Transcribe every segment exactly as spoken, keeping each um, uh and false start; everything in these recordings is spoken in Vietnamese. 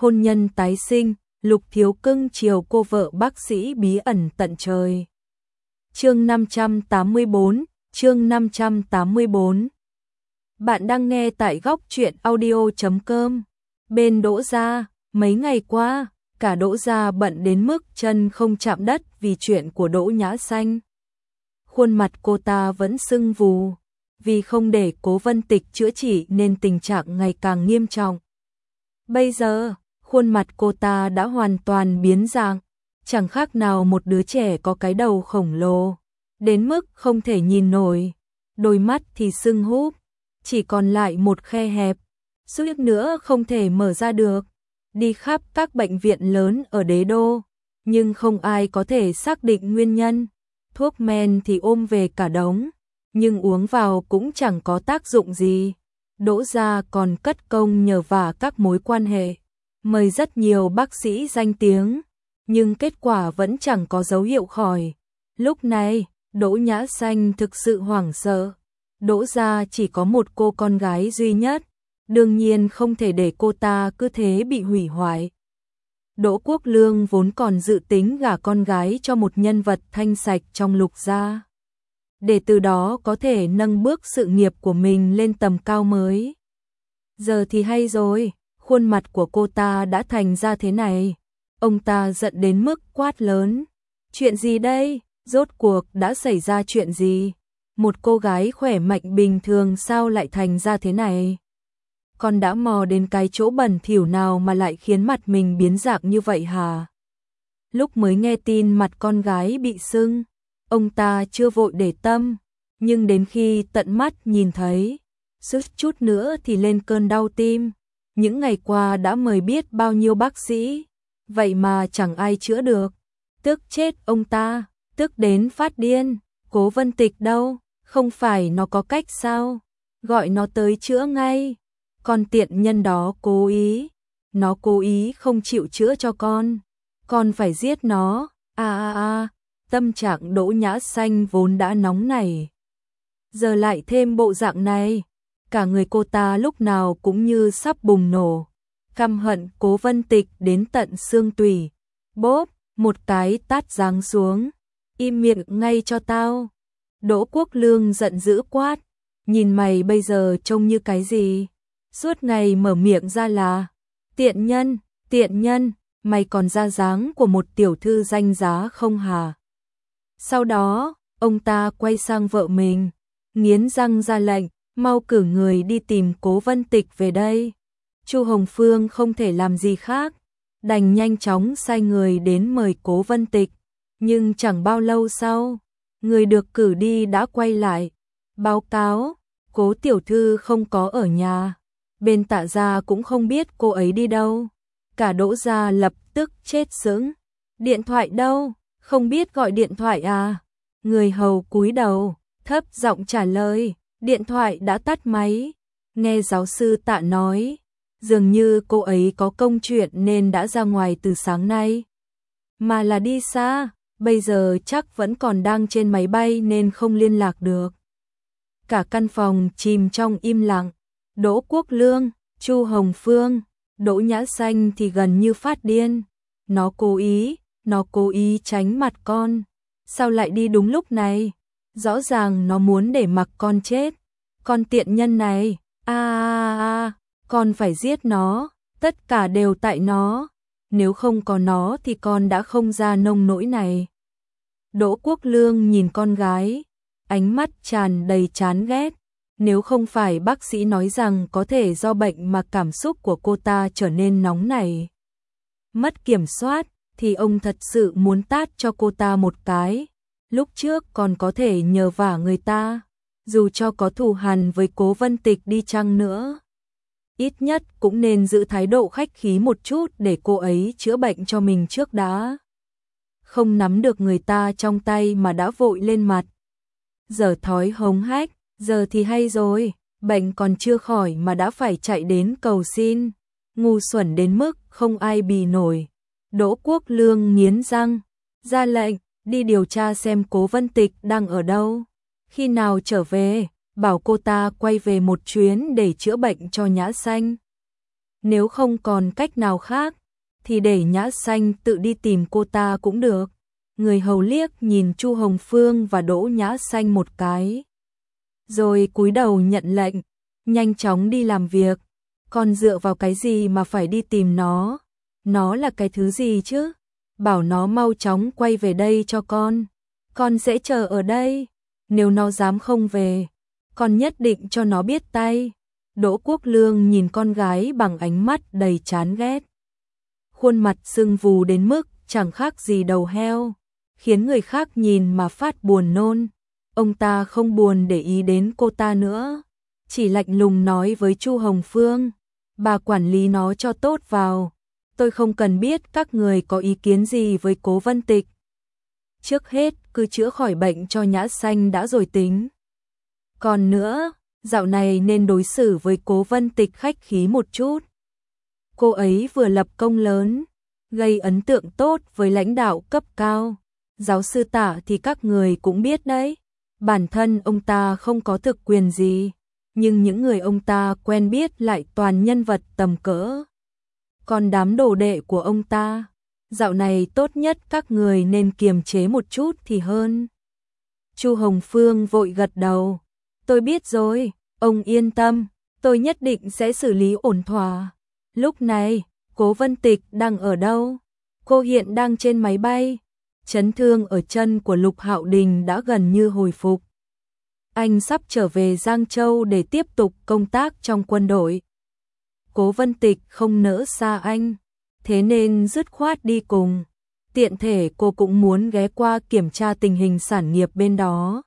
hôn nhân tái sinh, Lục Thiếu cưng chiều cô vợ bác sĩ bí ẩn tận trời. Chương năm trăm tám mươi bốn, chương năm trăm tám mươi bốn. Bạn đang nghe tại góc truyện audio chấm com. Bên Đỗ gia, mấy ngày qua, cả Đỗ gia bận đến mức chân không chạm đất vì chuyện của Đỗ Nhã Xanh. Khuôn mặt cô ta vẫn sưng vù, vì không để Cố Vân Tịch chữa trị nên tình trạng ngày càng nghiêm trọng. Bây giờ, khuôn mặt cô ta đã hoàn toàn biến dạng, chẳng khác nào một đứa trẻ có cái đầu khổng lồ, đến mức không thể nhìn nổi, đôi mắt thì sưng húp, chỉ còn lại một khe hẹp, suýt nữa không thể mở ra được. Đi khắp các bệnh viện lớn ở đế đô, nhưng không ai có thể xác định nguyên nhân. Thuốc men thì ôm về cả đống, nhưng uống vào cũng chẳng có tác dụng gì. Đỗ gia còn cất công nhờ vả các mối quan hệ, mời rất nhiều bác sĩ danh tiếng, nhưng kết quả vẫn chẳng có dấu hiệu khỏi. Lúc này, Đỗ Nhã Xanh thực sự hoảng sợ. Đỗ gia chỉ có một cô con gái duy nhất, đương nhiên không thể để cô ta cứ thế bị hủy hoại. Đỗ Quốc Lương vốn còn dự tính gả con gái cho một nhân vật thanh sạch trong Lục gia, để từ đó có thể nâng bước sự nghiệp của mình lên tầm cao mới. Giờ thì hay rồi, khuôn mặt của cô ta đã thành ra thế này. Ông ta giận đến mức quát lớn. Chuyện gì đây? Rốt cuộc đã xảy ra chuyện gì? Một cô gái khỏe mạnh bình thường sao lại thành ra thế này? Con đã mò đến cái chỗ bẩn thỉu nào mà lại khiến mặt mình biến dạng như vậy hả? Lúc mới nghe tin mặt con gái bị sưng, ông ta chưa vội để tâm, nhưng đến khi tận mắt nhìn thấy, suýt chút nữa thì lên cơn đau tim. Những ngày qua đã mời biết bao nhiêu bác sĩ, vậy mà chẳng ai chữa được. Tức chết ông ta, tức đến phát điên. Cố Vân Tịch đâu? Không phải nó có cách sao? Gọi nó tới chữa ngay. Con tiện nhân đó cố ý, nó cố ý không chịu chữa cho con, con phải giết nó. A a a, tâm trạng Đỗ Nhã Xanh vốn đã nóng nảy, giờ lại thêm bộ dạng này, cả người cô ta lúc nào cũng như sắp bùng nổ, căm hận Cố Vân Tịch đến tận xương tủy. Bốp, một cái tát giáng xuống. Im miệng ngay cho tao. Đỗ Quốc Lương giận dữ quát, nhìn mày bây giờ trông như cái gì? Suốt ngày mở miệng ra là tiện nhân, tiện nhân, mày còn ra dáng của một tiểu thư danh giá không hả? Sau đó, ông ta quay sang vợ mình, nghiến răng ra lệnh, mau cử người đi tìm Cố Vân Tịch về đây. Chu Hồng Phương không thể làm gì khác, đành nhanh chóng sai người đến mời Cố Vân Tịch, nhưng chẳng bao lâu sau, người được cử đi đã quay lại, báo cáo, Cố tiểu thư không có ở nhà. Bên Tạ gia cũng không biết cô ấy đi đâu. Cả Đỗ gia lập tức chết sững. Điện thoại đâu? Không biết gọi điện thoại à? Người hầu cúi đầu, thấp giọng trả lời, điện thoại đã tắt máy. Nghe giáo sư Tạ nói, dường như cô ấy có công chuyện nên đã ra ngoài từ sáng nay. Mà là đi xa, bây giờ chắc vẫn còn đang trên máy bay nên không liên lạc được. Cả căn phòng chìm trong im lặng. Đỗ Quốc Lương, Chu Hồng Phương, Đỗ Nhã Xanh thì gần như phát điên. Nó cố ý, nó cố ý tránh mặt con. Sao lại đi đúng lúc này? Rõ ràng nó muốn để mặc con chết. Con tiện nhân này, a a a, con phải giết nó, tất cả đều tại nó. Nếu không có nó thì con đã không ra nông nỗi này. Đỗ Quốc Lương nhìn con gái, ánh mắt tràn đầy chán ghét. Nếu không phải bác sĩ nói rằng có thể do bệnh mà cảm xúc của cô ta trở nên nóng nảy, mất kiểm soát, thì ông thật sự muốn tát cho cô ta một cái. Lúc trước còn có thể nhờ vả người ta, dù cho có thù hằn với Cố Vân Tịch đi chăng nữa, ít nhất cũng nên giữ thái độ khách khí một chút để cô ấy chữa bệnh cho mình trước đã. Không nắm được người ta trong tay mà đã vội lên mặt. Giờ thói hống hách. Giờ thì hay rồi, bệnh còn chưa khỏi mà đã phải chạy đến cầu xin, ngu xuẩn đến mức không ai bì nổi. Đỗ Quốc Lương nghiến răng, ra lệnh, đi điều tra xem Cố Vân Tịch đang ở đâu. Khi nào trở về, bảo cô ta quay về một chuyến để chữa bệnh cho Nhã Xanh. Nếu không còn cách nào khác, thì để Nhã Xanh tự đi tìm cô ta cũng được. Người hầu liếc nhìn Chu Hồng Phương và Đỗ Nhã Xanh một cái, rồi cúi đầu nhận lệnh, nhanh chóng đi làm việc. Con dựa vào cái gì mà phải đi tìm nó? Nó là cái thứ gì chứ? Bảo nó mau chóng quay về đây cho con. Con sẽ chờ ở đây. Nếu nó dám không về, con nhất định cho nó biết tay. Đỗ Quốc Lương nhìn con gái bằng ánh mắt đầy chán ghét. Khuôn mặt sưng vù đến mức chẳng khác gì đầu heo, khiến người khác nhìn mà phát buồn nôn. Ông ta không buồn để ý đến cô ta nữa, chỉ lạnh lùng nói với Chu Hồng Phương, bà quản lý nó cho tốt vào. Tôi không cần biết các người có ý kiến gì với Cố Vân Tịch. Trước hết cứ chữa khỏi bệnh cho Nhã Xanh đã rồi tính. Còn nữa, dạo này nên đối xử với Cố Vân Tịch khách khí một chút. Cô ấy vừa lập công lớn, gây ấn tượng tốt với lãnh đạo cấp cao. Giáo sư Tả thì các người cũng biết đấy, bản thân ông ta không có thực quyền gì, nhưng những người ông ta quen biết lại toàn nhân vật tầm cỡ. Còn đám đồ đệ của ông ta, dạo này tốt nhất các người nên kiềm chế một chút thì hơn. Chu Hồng Phương vội gật đầu, tôi biết rồi, ông yên tâm, tôi nhất định sẽ xử lý ổn thỏa. Lúc này, Cố Vân Tịch đang ở đâu? Cô hiện đang trên máy bay. Chấn thương ở chân của Lục Hạo Đình đã gần như hồi phục. Anh sắp trở về Giang Châu để tiếp tục công tác trong quân đội. Cố Vân Tịch không nỡ xa anh, thế nên dứt khoát đi cùng. Tiện thể cô cũng muốn ghé qua kiểm tra tình hình sản nghiệp bên đó.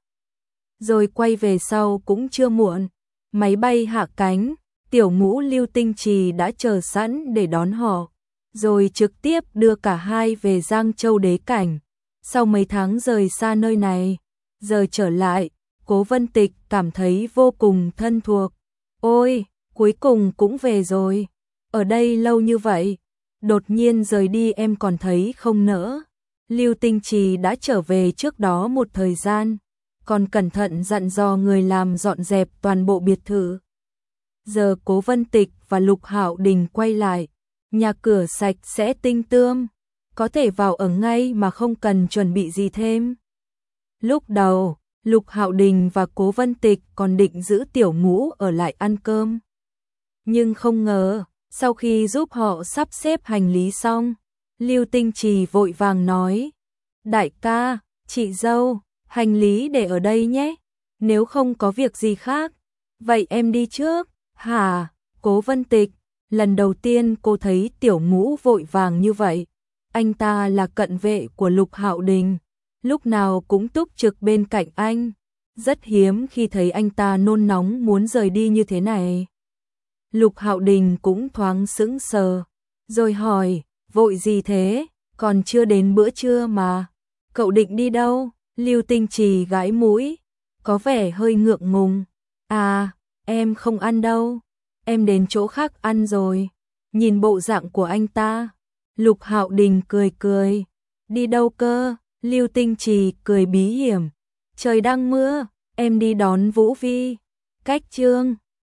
Rồi quay về sau cũng chưa muộn. Máy bay hạ cánh, tiểu ngũ Lưu Tinh Trì đã chờ sẵn để đón họ, rồi trực tiếp đưa cả hai về Giang Châu Đế Cảnh. Sau mấy tháng rời xa nơi này, giờ trở lại, Cố Vân Tịch cảm thấy vô cùng thân thuộc. Ôi, cuối cùng cũng về rồi. Ở đây lâu như vậy, đột nhiên rời đi em còn thấy không nỡ. Lưu Tinh Trì đã trở về trước đó một thời gian, còn cẩn thận dặn dò người làm dọn dẹp toàn bộ biệt thự. Giờ Cố Vân Tịch và Lục Hạo Đình quay lại, nhà cửa sạch sẽ tinh tươm, có thể vào ở ngay mà không cần chuẩn bị gì thêm. Lúc đầu, Lục Hạo Đình và Cố Vân Tịch còn định giữ tiểu ngũ ở lại ăn cơm. Nhưng không ngờ, sau khi giúp họ sắp xếp hành lý xong, Lưu Tinh Trì vội vàng nói, đại ca, chị dâu, hành lý để ở đây nhé, nếu không có việc gì khác, vậy em đi trước. Hả, Cố Vân Tịch, lần đầu tiên cô thấy tiểu ngũ vội vàng như vậy. Anh ta là cận vệ của Lục Hạo Đình, lúc nào cũng túc trực bên cạnh anh. Rất hiếm khi thấy anh ta nôn nóng muốn rời đi như thế này. Lục Hạo Đình cũng thoáng sững sờ, rồi hỏi, vội gì thế, còn chưa đến bữa trưa mà. Cậu định đi đâu? Lưu Tinh Trì gãi mũi, có vẻ hơi ngượng ngùng. À, em không ăn đâu, em đến chỗ khác ăn rồi. Nhìn bộ dạng của anh ta, Lục Hạo Đình cười cười. Đi đâu cơ? Lưu Tinh Trì cười bí hiểm. Trời đang mưa, em đi đón Vũ Vi. Cách chương